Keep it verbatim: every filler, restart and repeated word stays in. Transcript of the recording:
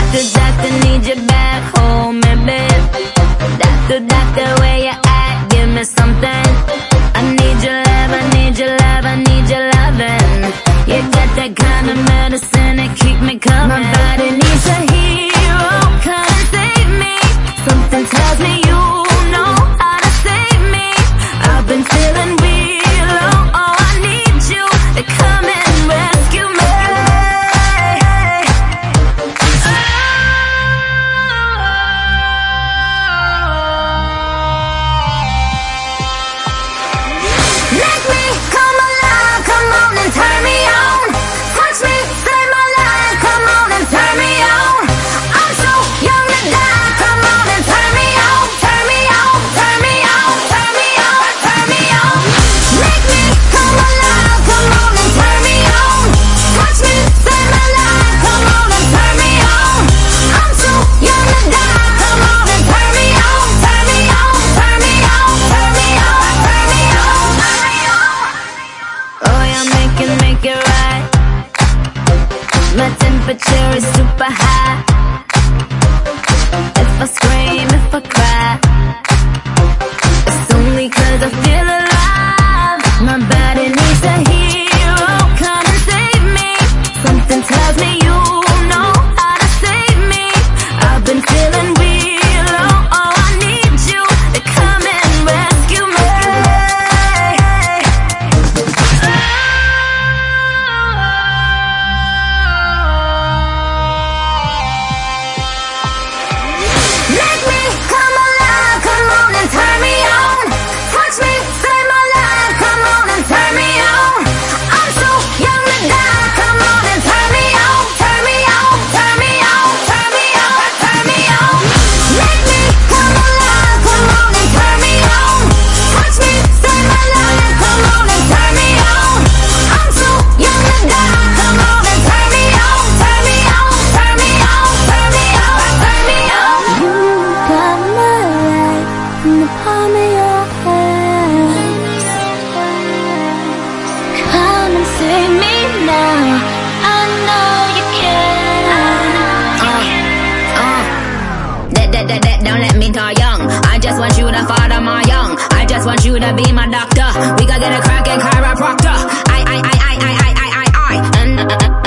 Doctor, doctor, need you back home, baby. Doctor, doctor, where you at? Give me something. I need your love, I need your love, I need your loving. You got that kind of medicine that keep me coming. My body needs a hero, come and save me. Something tells me you know how to save me. I've been feeling real low, oh, I need you to come and rescue me. Make me come alive, come on and turn me on. Touch me, save my life, come on and turn me on. I'm so young to die, come on and turn me on. Turn me on, turn me on, turn me on, turn me on. Make me come alive, come on and turn me on. Touch me, save my life, come on and turn me on. I'm so young to die, come on and turn me on. Turn me on, turn me on, turn me on, turn me on, turn me on. Oh, yeah, make it, make it right. My temperature is super high. If I scream, if I cry, it's only 'cause I feel alive. My body needs a hero, come and save me. Something tells me you know how to save me. I've been feeling real low, oh, I need you to come and rescue me. Make me come alive, come on and turn me on. Touch me, save my life, come on and turn me on. I'm so young to die, come on and turn me on. Turn me on, turn me on, turn me on, turn me on. Make me come alive, come on and turn me on. Touch me, save my life, come on and turn me on. I'm so young to die, come on and turn me on. Turn me on, turn me on, turn me on, turn me on. You got my life in the palm of your hand. Come and save me now. I know you can. Uh, uh. That, that, that, that, don't let me die young. I just want you to father my young. I just want you to be my doctor. We gotta get a crack and chiropractor. I, I, I, I, I, I, I, I, I. And, uh, uh,